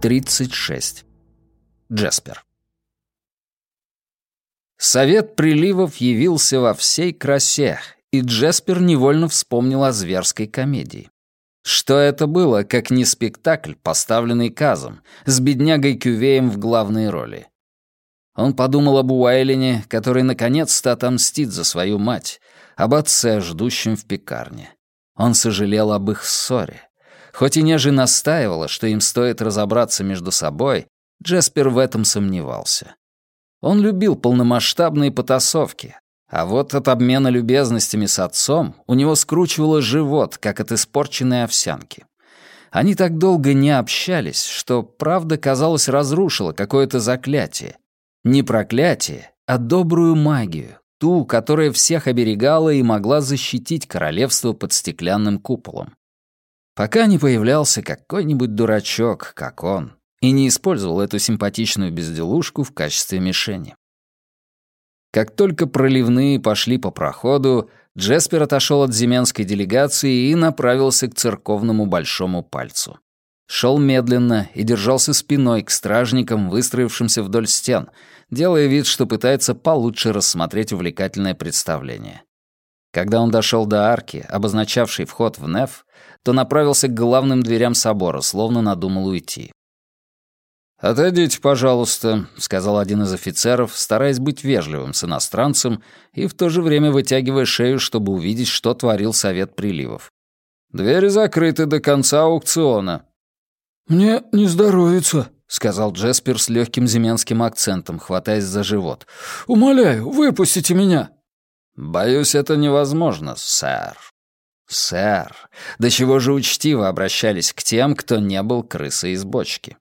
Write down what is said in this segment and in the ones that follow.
36. Джеспер. Совет приливов явился во всей красе, и Джеспер невольно вспомнил о зверской комедии. Что это было, как не спектакль, поставленный Казом, с беднягой Кювеем в главной роли? Он подумал об Уайлине, который наконец-то отомстит за свою мать, об отце, ждущем в пекарне. Он сожалел об их ссоре. Хоть и Нежи настаивала, что им стоит разобраться между собой, Джеспер в этом сомневался. Он любил полномасштабные потасовки, а вот от обмена любезностями с отцом у него скручивало живот, как от испорченной овсянки. Они так долго не общались, что правда, казалось, разрушила какое-то заклятие. Не проклятие, а добрую магию, ту, которая всех оберегала и могла защитить королевство под стеклянным куполом. Пока не появлялся какой-нибудь дурачок, как он, и не использовал эту симпатичную безделушку в качестве мишени. Как только проливные пошли по проходу, Джеспер отошел от земенской делегации и направился к церковному большому пальцу. Шел медленно и держался спиной к стражникам, выстроившимся вдоль стен, делая вид, что пытается получше рассмотреть увлекательное представление. Когда он дошел до арки, обозначавшей вход в неф, то направился к главным дверям собора, словно надумал уйти. «Отойдите, пожалуйста», — сказал один из офицеров, стараясь быть вежливым с иностранцем и в то же время вытягивая шею, чтобы увидеть, что творил Совет приливов. «Двери закрыты до конца аукциона». «Мне не здоровится», — сказал Джеспер с легким земенским акцентом, хватаясь за живот. «Умоляю, выпустите меня». «Боюсь, это невозможно, сэр». «Сэр, до чего же учтиво обращались к тем, кто не был крысой из бочки».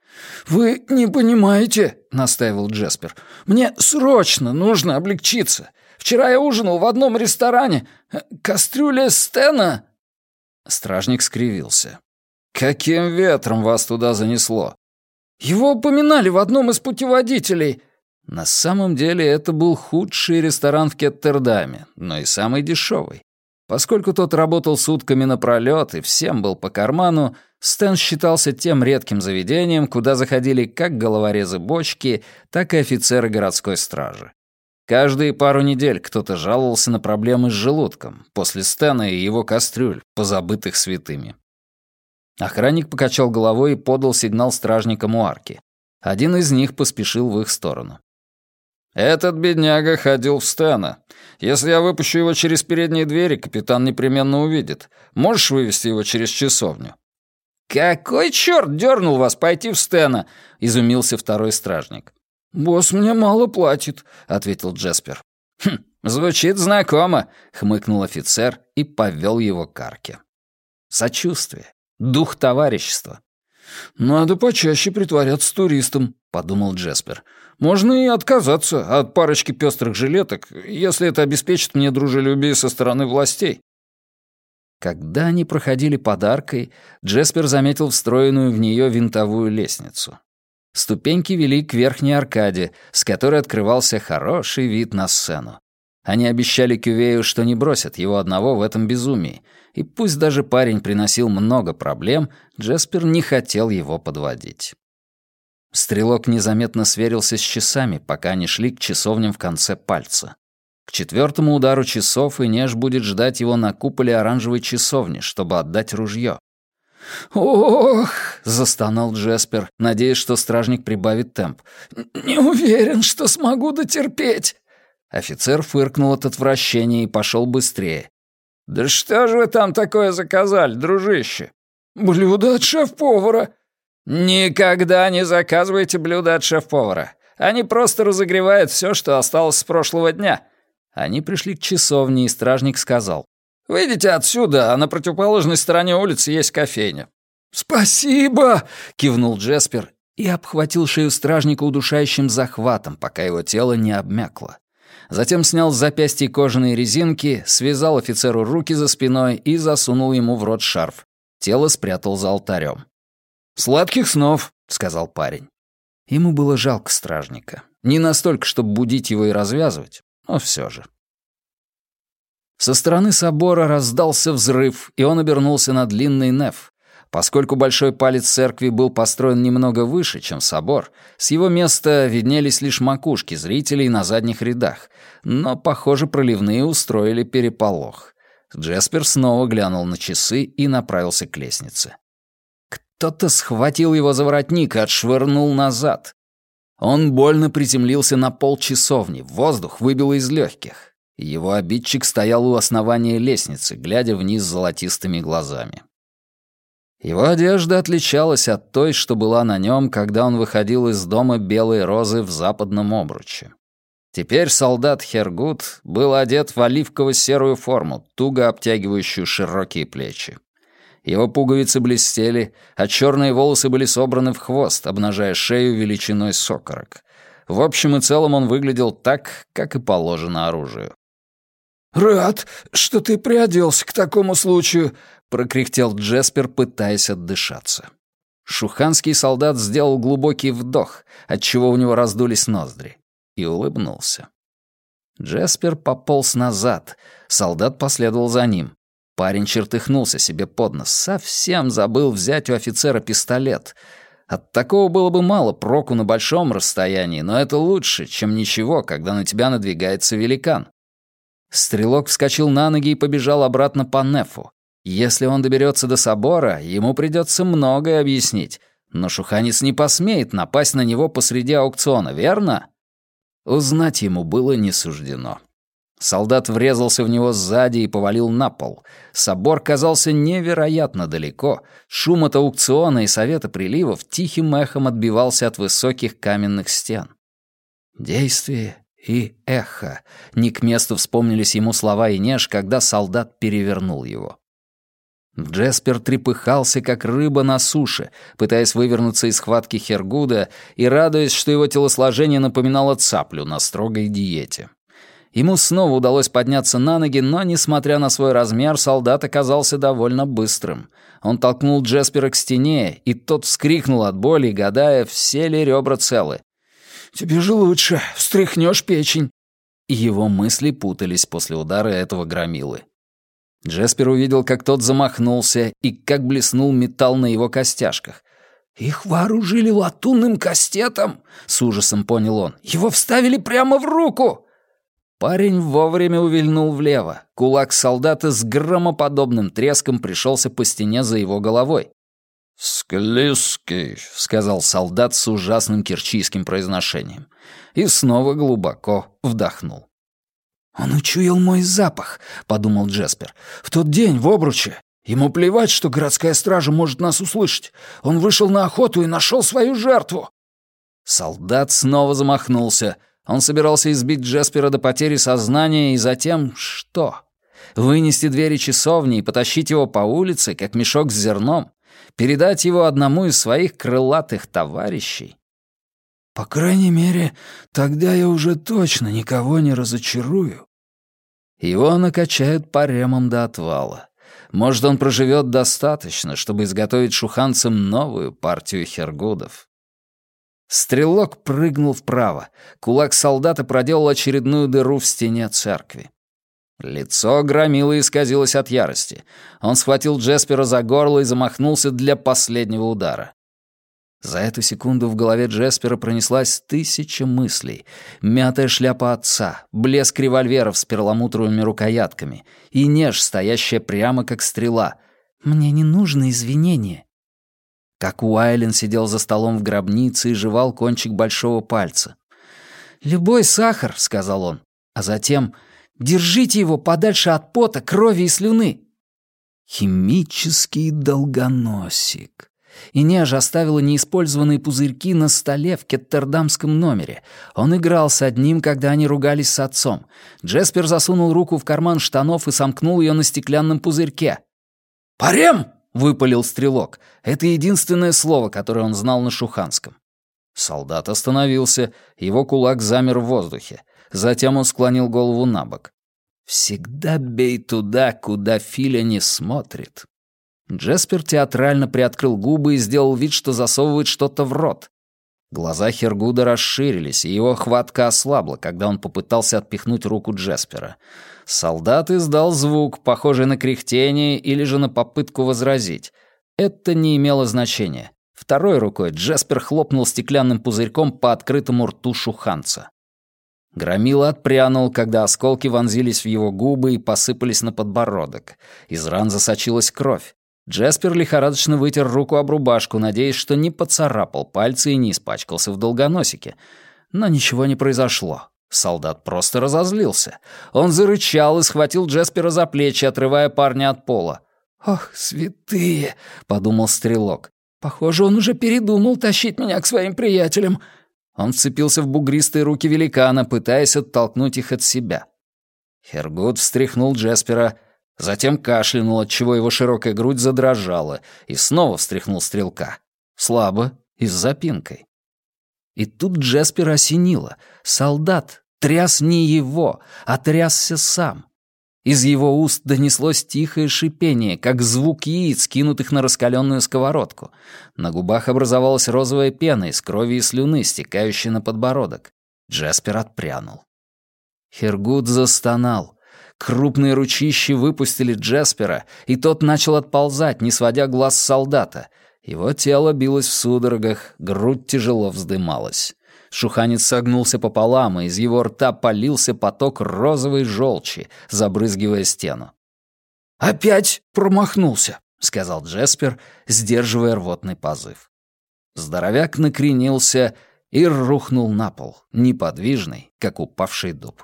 «Вы не понимаете», — настаивал Джеспер. «Мне срочно нужно облегчиться. Вчера я ужинал в одном ресторане. Кастрюля Стена...» Стражник скривился. «Каким ветром вас туда занесло?» «Его упоминали в одном из путеводителей». На самом деле это был худший ресторан в Кеттердаме, но и самый дешевый. Поскольку тот работал сутками напролёт и всем был по карману, Стэн считался тем редким заведением, куда заходили как головорезы бочки, так и офицеры городской стражи. Каждые пару недель кто-то жаловался на проблемы с желудком после Стэна и его кастрюль, позабытых святыми. Охранник покачал головой и подал сигнал стражникам у арки. Один из них поспешил в их сторону. «Этот бедняга ходил в Стэна. Если я выпущу его через передние двери, капитан непременно увидит. Можешь вывести его через часовню?» «Какой черт дернул вас пойти в Стэна?» — изумился второй стражник. «Босс мне мало платит», — ответил Джеспер. «Звучит знакомо», — хмыкнул офицер и повел его к арке. Сочувствие, дух товарищества. «Надо почаще притворяться туристом», — подумал Джеспер. «Можно и отказаться от парочки пестрых жилеток, если это обеспечит мне дружелюбие со стороны властей». Когда они проходили под аркой, Джеспер заметил встроенную в нее винтовую лестницу. Ступеньки вели к верхней аркаде, с которой открывался хороший вид на сцену. Они обещали Кювею, что не бросят его одного в этом безумии, и пусть даже парень приносил много проблем, Джеспер не хотел его подводить. Стрелок незаметно сверился с часами, пока они шли к часовням в конце пальца. К 4-му удару часов Инеж будет ждать его на куполе оранжевой часовни, чтобы отдать ружье. «Ох!» — застонал Джеспер, надеясь, что стражник прибавит темп. «Не уверен, что смогу дотерпеть». Офицер фыркнул от отвращения и пошел быстрее. «Да что же вы там такое заказали, дружище?» «Блюдо от шеф-повара». «Никогда не заказывайте блюда от шеф-повара. Они просто разогревают все, что осталось с прошлого дня». Они пришли к часовне, и стражник сказал: «Выйдите отсюда, а на противоположной стороне улицы есть кофейня». «Спасибо!» — кивнул Джеспер и обхватил шею стражника удушающим захватом, пока его тело не обмякло. Затем снял с запястья кожаные резинки, связал офицеру руки за спиной и засунул ему в рот шарф. Тело спрятал за алтарем. «Сладких снов», — сказал парень. Ему было жалко стражника. Не настолько, чтобы будить его и развязывать, но все же. Со стороны собора раздался взрыв, и он обернулся на длинный неф. Поскольку большой палец церкви был построен немного выше, чем собор, с его места виднелись лишь макушки зрителей на задних рядах, но, похоже, проливные устроили переполох. Джеспер снова глянул на часы и направился к лестнице. Кто-то схватил его за воротник и отшвырнул назад. Он больно приземлился на пол часовни, воздух выбило из легких. Его обидчик стоял у основания лестницы, глядя вниз золотистыми глазами. Его одежда отличалась от той, что была на нем, когда он выходил из дома Белой Розы в Западном Обруче. Теперь солдат Хергут был одет в оливково-серую форму, туго обтягивающую широкие плечи. Его пуговицы блестели, а черные волосы были собраны в хвост, обнажая шею величиной с окорок. В общем и целом он выглядел так, как и положено оружию. «Рад, что ты приоделся к такому случаю», — прокряхтел Джеспер, пытаясь отдышаться. Шуханский солдат сделал глубокий вдох, отчего у него раздулись ноздри, и улыбнулся. Джеспер пополз назад, солдат последовал за ним. Парень чертыхнулся себе под нос, совсем забыл взять у офицера пистолет. От такого было бы мало проку на большом расстоянии, но это лучше, чем ничего, когда на тебя надвигается великан. Стрелок вскочил на ноги и побежал обратно по Нефу. Если он доберется до собора, ему придется многое объяснить, но шуханец не посмеет напасть на него посреди аукциона, верно? Узнать ему было не суждено. Солдат врезался в него сзади и повалил на пол. Собор казался невероятно далеко. Шум от аукциона и совета приливов тихим эхом отбивался от высоких каменных стен. Действие и эхо. Не к месту вспомнились ему слова Инеш, когда солдат перевернул его. Джеспер трепыхался, как рыба на суше, пытаясь вывернуться из схватки Хергуда и радуясь, что его телосложение напоминало цаплю на строгой диете. Ему снова удалось подняться на ноги, но, несмотря на свой размер, солдат оказался довольно быстрым. Он толкнул Джеспера к стене, и тот вскрикнул от боли, гадая, все ли ребра целы. «Тебе же лучше, встряхнешь печень». Его мысли путались после удара этого громилы. Джеспер увидел, как тот замахнулся и как блеснул металл на его костяшках. «Их вооружили латунным кастетом?» — с ужасом понял он. «Его вставили прямо в руку!» Парень вовремя увильнул влево. Кулак солдата с громоподобным треском пришелся по стене за его головой. «Склизкий», — сказал солдат с ужасным кирчийским произношением. И снова глубоко вдохнул. «Он учуял мой запах», — подумал Джеспер. «В тот день в Обруче. Ему плевать, что городская стража может нас услышать. Он вышел на охоту и нашел свою жертву». Солдат снова замахнулся. Он собирался избить Джеспера до потери сознания и затем что? Вынести двери часовни и потащить его по улице, как мешок с зерном? Передать его одному из своих крылатых товарищей? «По крайней мере, тогда я уже точно никого не разочарую». Его накачают паремом до отвала. Может, он проживет достаточно, чтобы изготовить шуханцам новую партию хергудов. Стрелок прыгнул вправо. Кулак солдата проделал очередную дыру в стене церкви. Лицо громило исказилось от ярости. Он схватил Джеспера за горло и замахнулся для последнего удара. За эту секунду в голове Джеспера пронеслась 1000 мыслей. Мятая шляпа отца, блеск револьверов с перламутровыми рукоятками, и Инеш, стоящая прямо как стрела. «Мне не нужно извинения». Как Уайлен сидел за столом в гробнице и жевал кончик большого пальца. «Любой сахар», — сказал он, а затем «держите его подальше от пота, крови и слюны». Химический долгоносик. Инеж оставила неиспользованные пузырьки на столе в кеттердамском номере. Он играл с одним, когда они ругались с отцом. Джеспер засунул руку в карман штанов и сомкнул ее на стеклянном пузырьке. «Парем!» — выпалил стрелок. Это единственное слово, которое он знал на шуханском. Солдат остановился, его кулак замер в воздухе. Затем он склонил голову на бок. «Всегда бей туда, куда Филя не смотрит». Джеспер театрально приоткрыл губы и сделал вид, что засовывает что-то в рот. Глаза Хергуда расширились, и его хватка ослабла, когда он попытался отпихнуть руку Джеспера. Солдат издал звук, похожий на кряхтение или же на попытку возразить. это не имело значения. Второй рукой Джеспер хлопнул стеклянным пузырьком по открытому рту шуханца. Громила отпрянул, когда осколки вонзились в его губы и посыпались на подбородок. Из ран засочилась кровь. Джеспер лихорадочно вытер руку об рубашку, надеясь, что не поцарапал пальцы и не испачкался в долгоносике. Но ничего не произошло. Солдат просто разозлился. Он зарычал и схватил Джеспера за плечи, отрывая парня от пола. «Ох, святые!» — подумал стрелок. «Похоже, он уже передумал тащить меня к своим приятелям». Он вцепился в бугристые руки великана, пытаясь оттолкнуть их от себя. Хергут встряхнул Джеспера, затем кашлянул, отчего его широкая грудь задрожала, и снова встряхнул стрелка. Слабо и с запинкой. И тут Джеспера осенило. Солдат тряс не его, а трясся сам. Из его уст донеслось тихое шипение, как звук яиц, кинутых на раскаленную сковородку. На губах образовалась розовая пена из крови и слюны, стекающая на подбородок. Джеспер отпрянул. Хергут застонал. Крупные ручищи выпустили Джеспера, и тот начал отползать, не сводя глаз с солдата. Его тело билось в судорогах, грудь тяжело вздымалась. Шуханец согнулся пополам, и из его рта полился поток розовой желчи, забрызгивая стену. «Опять промахнулся», — сказал Джеспер, сдерживая рвотный позыв. Здоровяк накренился и рухнул на пол, неподвижный, как упавший дуб.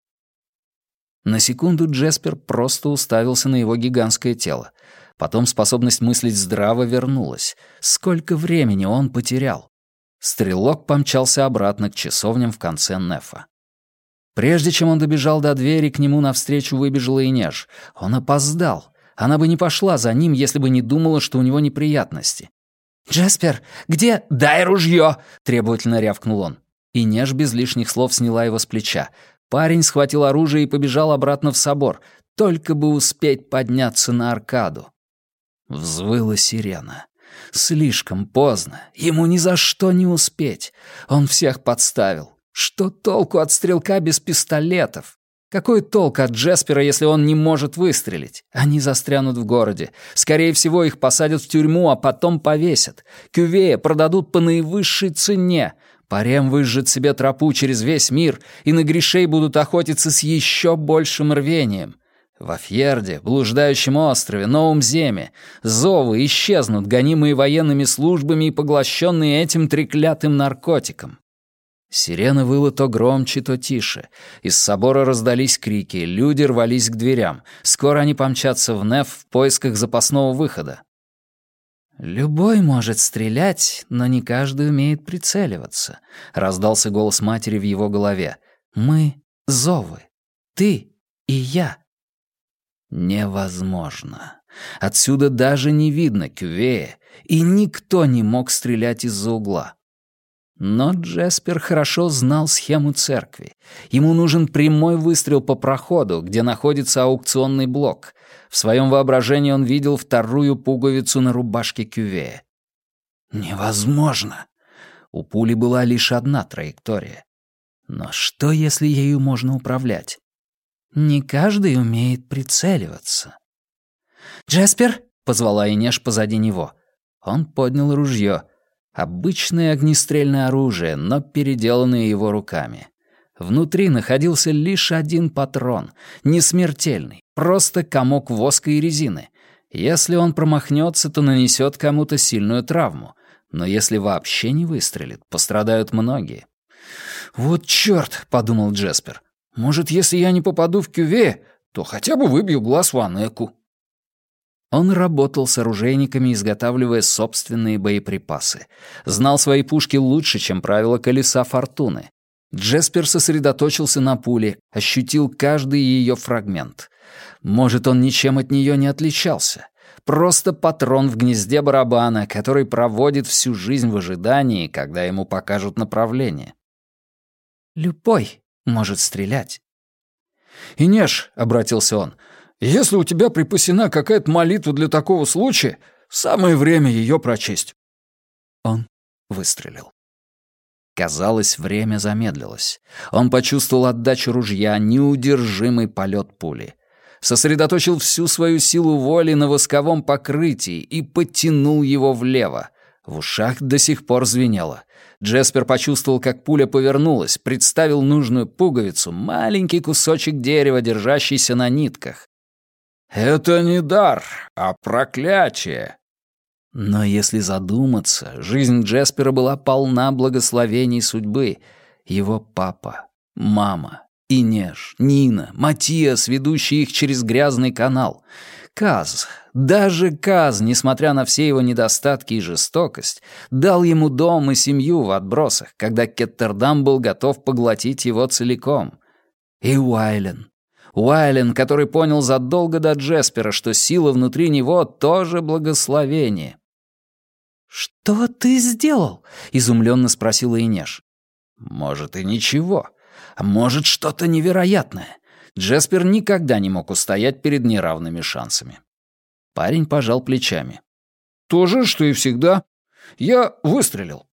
На секунду Джеспер просто уставился на его гигантское тело. Потом способность мыслить здраво вернулась. Сколько времени он потерял? Стрелок помчался обратно к часовням в конце Нефа. Прежде чем он добежал до двери, к нему навстречу выбежала Инеж. Он опоздал. Она бы не пошла за ним, если бы не думала, что у него неприятности. «Джеспер, где?» «Дай ружье!» — требовательно рявкнул он. Инеж без лишних слов сняла его с плеча. Парень схватил оружие и побежал обратно в собор, только бы успеть подняться на аркаду. Взвыла сирена. Слишком поздно. Ему ни за что не успеть. Он всех подставил. Что толку от стрелка без пистолетов? Какой толк от Джеспера, если он не может выстрелить? Они застрянут в городе. Скорее всего, их посадят в тюрьму, а потом повесят. Кювея продадут по наивысшей цене. Парем выжжет себе тропу через весь мир, и на грешей будут охотиться с еще большим рвением. Во Фьерде, блуждающем острове, Новом Земе, зовы исчезнут, гонимые военными службами и поглощенные этим треклятым наркотиком. Сирена выла то громче, то тише. Из собора раздались крики, люди рвались к дверям. Скоро они помчатся в Неф в поисках запасного выхода. «Любой может стрелять, но не каждый умеет прицеливаться», — раздался голос матери в его голове. «Мы — зовы. Ты и я». Невозможно. Отсюда даже не видно Кювея, и никто не мог стрелять из-за угла. Но Джеспер хорошо знал схему церкви. Ему нужен прямой выстрел по проходу, где находится аукционный блок. В своем воображении он видел вторую пуговицу на рубашке Кювея. Невозможно. У пули была лишь одна траектория. Но что, если ею можно управлять? Не каждый умеет прицеливаться. «Джеспер!» — позвала Инеж позади него. Он поднял ружье. Обычное огнестрельное оружие, но переделанное его руками. Внутри находился лишь один патрон, не смертельный, просто комок воска и резины. Если он промахнется, то нанесет кому-то сильную травму. Но если вообще не выстрелит, пострадают многие. «Вот чёрт!» — подумал Джеспер. «Может, если я не попаду в Кювея, то хотя бы выбью глаз Ванеку». Он работал с оружейниками, изготавливая собственные боеприпасы. Знал свои пушки лучше, чем правило колеса фортуны. Джеспер сосредоточился на пуле, ощутил каждый ее фрагмент. Может, он ничем от нее не отличался. Просто патрон в гнезде барабана, который проводит всю жизнь в ожидании, когда ему покажут направление. «Любой может стрелять». «Инеш», — обратился он, — «если у тебя припасена какая-то молитва для такого случая, самое время ее прочесть». Он выстрелил. Казалось, время замедлилось. Он почувствовал отдачу ружья, неудержимый полет пули. сосредоточил всю свою силу воли на восковом покрытии и подтянул его влево. В ушах до сих пор звенело. Джеспер почувствовал, как пуля повернулась, представил нужную пуговицу, маленький кусочек дерева, держащийся на нитках. «Это не дар, а проклятие!» Но если задуматься, жизнь Джеспера была полна благословений судьбы. Его папа, мама, Инеш, Нина, Матиас, ведущие их через грязный канал. Каз, даже Каз, несмотря на все его недостатки и жестокость, дал ему дом и семью в отбросах, когда Кеттердам был готов поглотить его целиком. И Уайлен, который понял задолго до Джеспера, что сила внутри него тоже благословение. «Что ты сделал?» — изумленно спросила Инеш. «Может, и ничего. А может, что-то невероятное. Джеспер никогда не мог устоять перед неравными шансами». Парень пожал плечами. «То же, что и всегда. Я выстрелил.